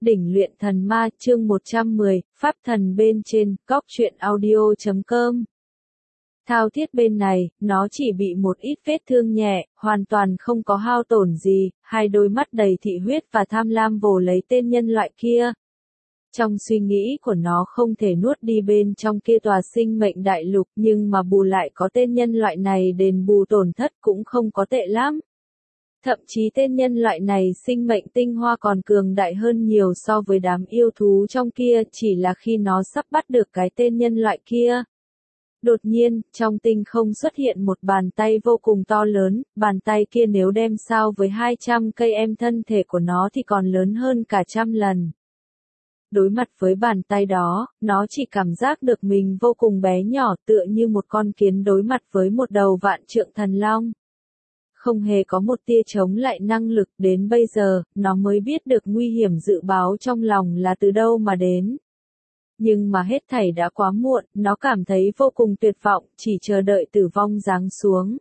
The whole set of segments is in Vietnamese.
Đỉnh luyện thần ma chương 110, Pháp thần bên trên, góc truyện audio.com. Thao thiết bên này, nó chỉ bị một ít vết thương nhẹ, hoàn toàn không có hao tổn gì, hai đôi mắt đầy thị huyết và tham lam vồ lấy tên nhân loại kia. Trong suy nghĩ của nó không thể nuốt đi bên trong kia tòa sinh mệnh đại lục, nhưng mà bù lại có tên nhân loại này đền bù tổn thất cũng không có tệ lắm. Thậm chí tên nhân loại này sinh mệnh tinh hoa còn cường đại hơn nhiều so với đám yêu thú trong kia, chỉ là khi nó sắp bắt được cái tên nhân loại kia. Đột nhiên, trong tinh không xuất hiện một bàn tay vô cùng to lớn, bàn tay kia nếu đem so với 200 cây em thân thể của nó thì còn lớn hơn cả 100 lần. Đối mặt với bàn tay đó, nó chỉ cảm giác được mình vô cùng bé nhỏ, tựa như một con kiến đối mặt với một đầu vạn trượng thần long. Không hề có một tia chống lại năng lực, đến bây giờ, nó mới biết được nguy hiểm dự báo trong lòng là từ đâu mà đến. Nhưng mà hết thảy đã quá muộn, nó cảm thấy vô cùng tuyệt vọng, chỉ chờ đợi tử vong giáng xuống.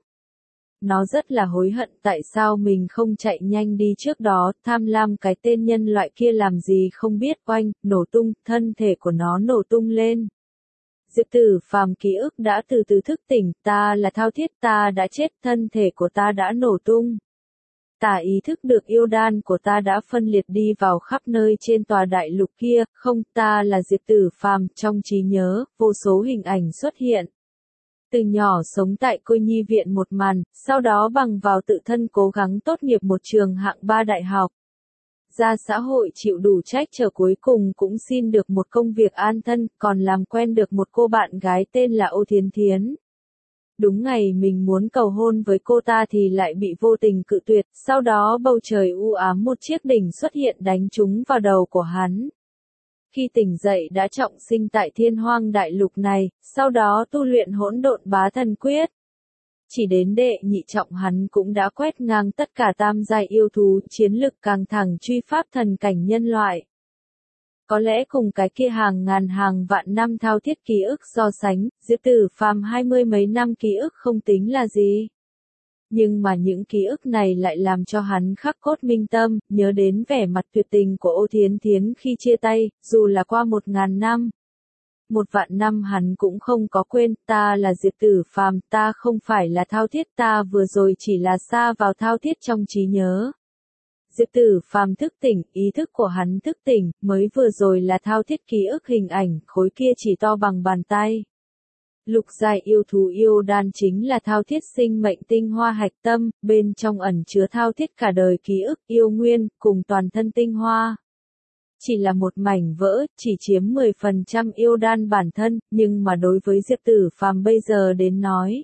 Nó rất là hối hận tại sao mình không chạy nhanh đi trước đó, tham lam cái tên nhân loại kia làm gì không biết, oanh, nổ tung, thân thể của nó nổ tung lên. Diệp Tử Phàm ký ức đã từ từ thức tỉnh, ta là Thao Thiết, ta đã chết, thân thể của ta đã nổ tung. Ta ý thức được yêu đan của ta đã phân liệt đi vào khắp nơi trên tòa đại lục kia, không, ta là Diệp Tử Phàm, trong trí nhớ, vô số hình ảnh xuất hiện. Từ nhỏ sống tại cô nhi viện một màn, sau đó bằng vào tự thân cố gắng tốt nghiệp một trường hạng 3 đại học. Ra xã hội chịu đủ trách trở cuối cùng cũng xin được một công việc an thân, còn làm quen được một cô bạn gái tên là Ô Thiến Thiến. Đúng ngày mình muốn cầu hôn với cô ta thì lại bị vô tình cự tuyệt, sau đó bầu trời u ám một chiếc đỉnh xuất hiện đánh trúng vào đầu của hắn. Khi tỉnh dậy đã trọng sinh tại Thiên Hoang đại lục này, sau đó tu luyện Hỗn Độn Bá Thần Quyết. Chỉ đến đệ nhị trọng hắn cũng đã quét ngang tất cả tam giai yêu thú, chiến lực càng thẳng truy pháp thần cảnh nhân loại. Có lẽ cùng cái kia hàng ngàn hàng vạn năm thao thiết ký ức so sánh, Diệp Tử Phàm 20 mấy năm ký ức không tính là gì. Nhưng mà những ký ức này lại làm cho hắn khắc cốt minh tâm, nhớ đến vẻ mặt tuyệt tình của Ô Thiến Thiến khi chia tay, dù là qua 1000 năm. 1.000 năm hắn cũng không có quên, ta là Diệp Tử Phàm, ta không phải là Thao Thiết, ta vừa rồi chỉ là sa vào Thao Thiết trong trí nhớ. Diệp Tử Phàm thức tỉnh, ý thức của hắn thức tỉnh, mới vừa rồi là Thao Thiết ký ức hình ảnh, khối kia chỉ to bằng bàn tay. Lục giai yêu thú yêu đan chính là Thao Thiết sinh mệnh tinh hoa hạch tâm, bên trong ẩn chứa Thao Thiết cả đời ký ức yêu nguyên, cùng toàn thân tinh hoa. Chỉ là một mảnh vỡ, chỉ chiếm 10% yêu đan bản thân, nhưng mà đối với Diệp Tử Phàm bây giờ đến nói,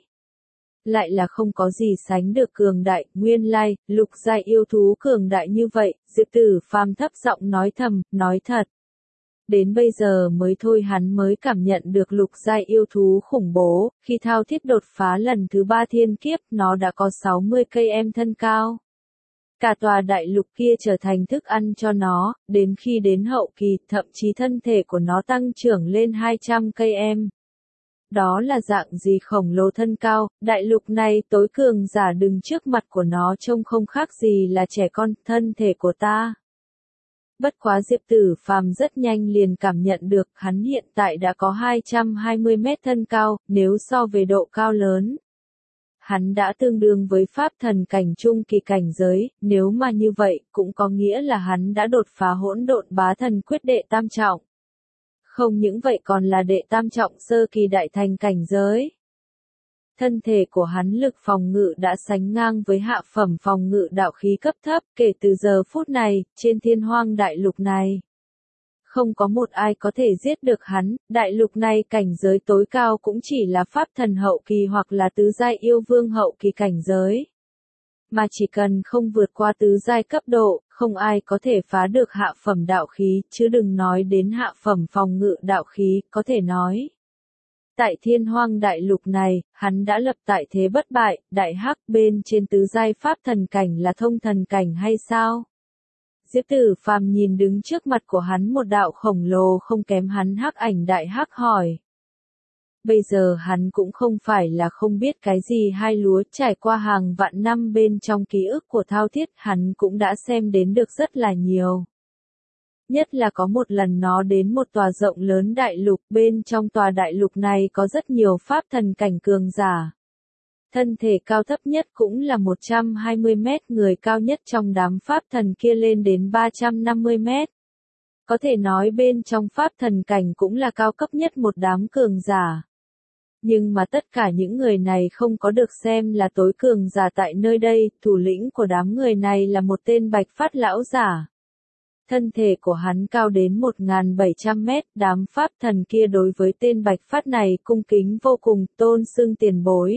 lại là không có gì sánh được cường đại, nguyên lai, lục giai yêu thú cường đại như vậy, Diệp Tử Phàm thấp giọng nói thầm, nói thật. Đến bây giờ mới thôi hắn mới cảm nhận được lục giai yêu thú khủng bố, khi Thao Thiết đột phá lần thứ 3 thiên kiếp, nó đã có 60 cây em thân cao. Cả tòa đại lục kia trở thành thức ăn cho nó, đến khi đến hậu kỳ, thậm chí thân thể của nó tăng trưởng lên 200 cây em. Đó là dạng gì khổng lồ thân cao, đại lục này tối cường giả đứng trước mặt của nó trông không khác gì là trẻ con, thân thể của ta. Bất quá Diệp Tử Phàm rất nhanh liền cảm nhận được hắn hiện tại đã có 220 mét thân cao, nếu so về độ cao lớn. Hắn đã tương đương với pháp thần cảnh trung kỳ cảnh giới, nếu mà như vậy, cũng có nghĩa là hắn đã đột phá Hỗn Độn Bá Thần Quyết đệ tam trọng. Không những vậy còn là đệ tam trọng sơ kỳ đại thành cảnh giới. Thân thể của hắn lực phòng ngự đã sánh ngang với hạ phẩm phòng ngự đạo khí cấp thấp, kể từ giờ phút này, trên Thiên Hoang đại lục này. Không có một ai có thể giết được hắn, đại lục này cảnh giới tối cao cũng chỉ là pháp thần hậu kỳ hoặc là tứ giai yêu vương hậu kỳ cảnh giới. Mà chỉ cần không vượt qua tứ giai cấp độ, không ai có thể phá được hạ phẩm đạo khí, chứ đừng nói đến hạ phẩm phòng ngự đạo khí, có thể nói. Tại Thiên Hoang đại lục này, hắn đã lập tại thế bất bại, đại hắc bên trên tứ giai pháp thần cảnh là thông thần cảnh hay sao? Diệp Tử Phàm nhìn đứng trước mặt của hắn một đạo khổng lồ không kém hắn hắc ảnh đại hắc hỏi. Bây giờ hắn cũng không phải là không biết cái gì hai lúa, trải qua hàng vạn năm bên trong ký ức của Thao Thiết, hắn cũng đã xem đến được rất là nhiều. Nhất là có một lần nó đến một tòa rộng lớn đại lục, bên trong tòa đại lục này có rất nhiều pháp thần cảnh cường giả. Thân thể cao thấp nhất cũng là 120 mét, người cao nhất trong đám pháp thần kia lên đến 350 mét. Có thể nói bên trong pháp thần cảnh cũng là cao cấp nhất một đám cường giả. Nhưng mà tất cả những người này không có được xem là tối cường giả tại nơi đây, thủ lĩnh của đám người này là một tên bạch phát lão giả. Thân thể của hắn cao đến 1.700 mét, đám pháp thần kia đối với tên bạch phát này cung kính vô cùng, tôn xưng tiền bối.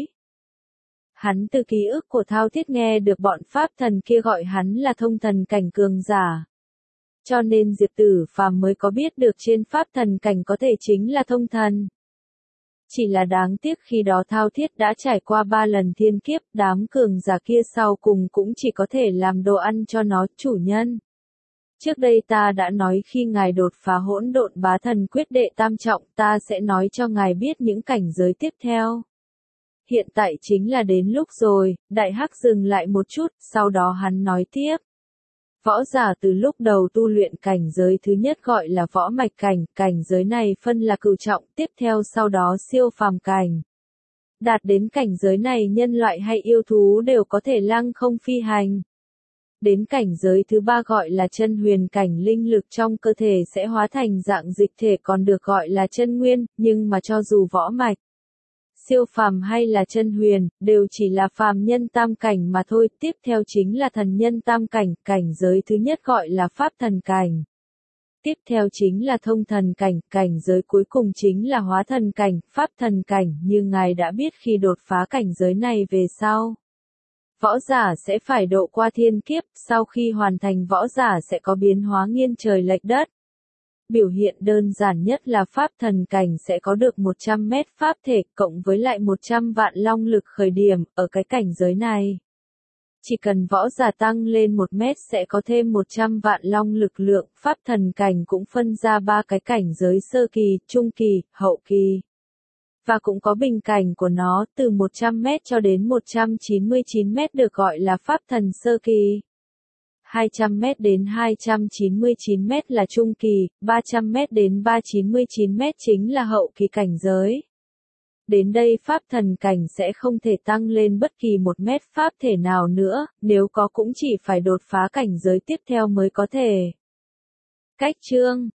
Hắn từ ký ức của Thao Thiết nghe được bọn pháp thần kia gọi hắn là thông thần cảnh cường giả. Cho nên Diệp Tử Phàm mới có biết được trên pháp thần cảnh có thể chính là thông thần. Chỉ là đáng tiếc khi đó Thao Thiết đã trải qua 3 lần thiên kiếp, đám cường giả kia sau cùng cũng chỉ có thể làm đồ ăn cho nó, chủ nhân. Trước đây ta đã nói khi ngài đột phá hỗn độn bá thần quyết đệ tam trọng, ta sẽ nói cho ngài biết những cảnh giới tiếp theo. Hiện tại chính là đến lúc rồi, Đại Hắc dừng lại một chút, sau đó hắn nói tiếp. Võ giả từ lúc đầu tu luyện cảnh giới thứ nhất gọi là võ mạch cảnh, cảnh giới này phân là cửu trọng, tiếp theo sau đó siêu phàm cảnh. Đạt đến cảnh giới này nhân loại hay yêu thú đều có thể lăng không phi hành. Đến cảnh giới thứ ba gọi là chân huyền cảnh, linh lực trong cơ thể sẽ hóa thành dạng dịch thể còn được gọi là chân nguyên, nhưng mà cho dù võ mạch, siêu phàm hay là chân huyền, đều chỉ là phàm nhân tam cảnh mà thôi, tiếp theo chính là thần nhân tam cảnh, cảnh giới thứ nhất gọi là pháp thần cảnh. Tiếp theo chính là thông thần cảnh, cảnh giới cuối cùng chính là hóa thần cảnh, pháp thần cảnh, như ngài đã biết khi đột phá cảnh giới này về sau. Võ giả sẽ phải độ qua thiên kiếp, sau khi hoàn thành võ giả sẽ có biến hóa nghiêng trời lệch đất. Biểu hiện đơn giản nhất là pháp thần cảnh sẽ có được 100 mét pháp thể cộng với lại 100 vạn long lực khởi điểm ở cái cảnh giới này. Chỉ cần võ giả tăng lên 1 mét sẽ có thêm 100 vạn long lực lượng, pháp thần cảnh cũng phân ra 3 cái cảnh giới sơ kỳ, trung kỳ, hậu kỳ. Và cũng có bình cảnh của nó, từ 100 mét cho đến 199 mét được gọi là pháp thần sơ kỳ. 200 mét đến 299 mét là trung kỳ, 300 mét đến 399 mét chính là hậu kỳ cảnh giới. Đến đây pháp thần cảnh sẽ không thể tăng lên bất kỳ 1 mét pháp thể nào nữa, nếu có cũng chỉ phải đột phá cảnh giới tiếp theo mới có thể. Cách chương